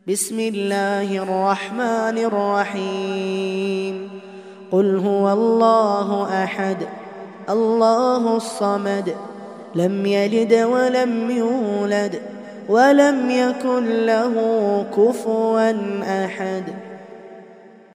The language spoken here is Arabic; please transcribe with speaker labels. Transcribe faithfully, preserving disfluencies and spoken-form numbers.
Speaker 1: بسم الله الرحمن الرحيم قل هو الله أحد الله الصمد لم يلد ولم يولد ولم يكن له كفوا أحد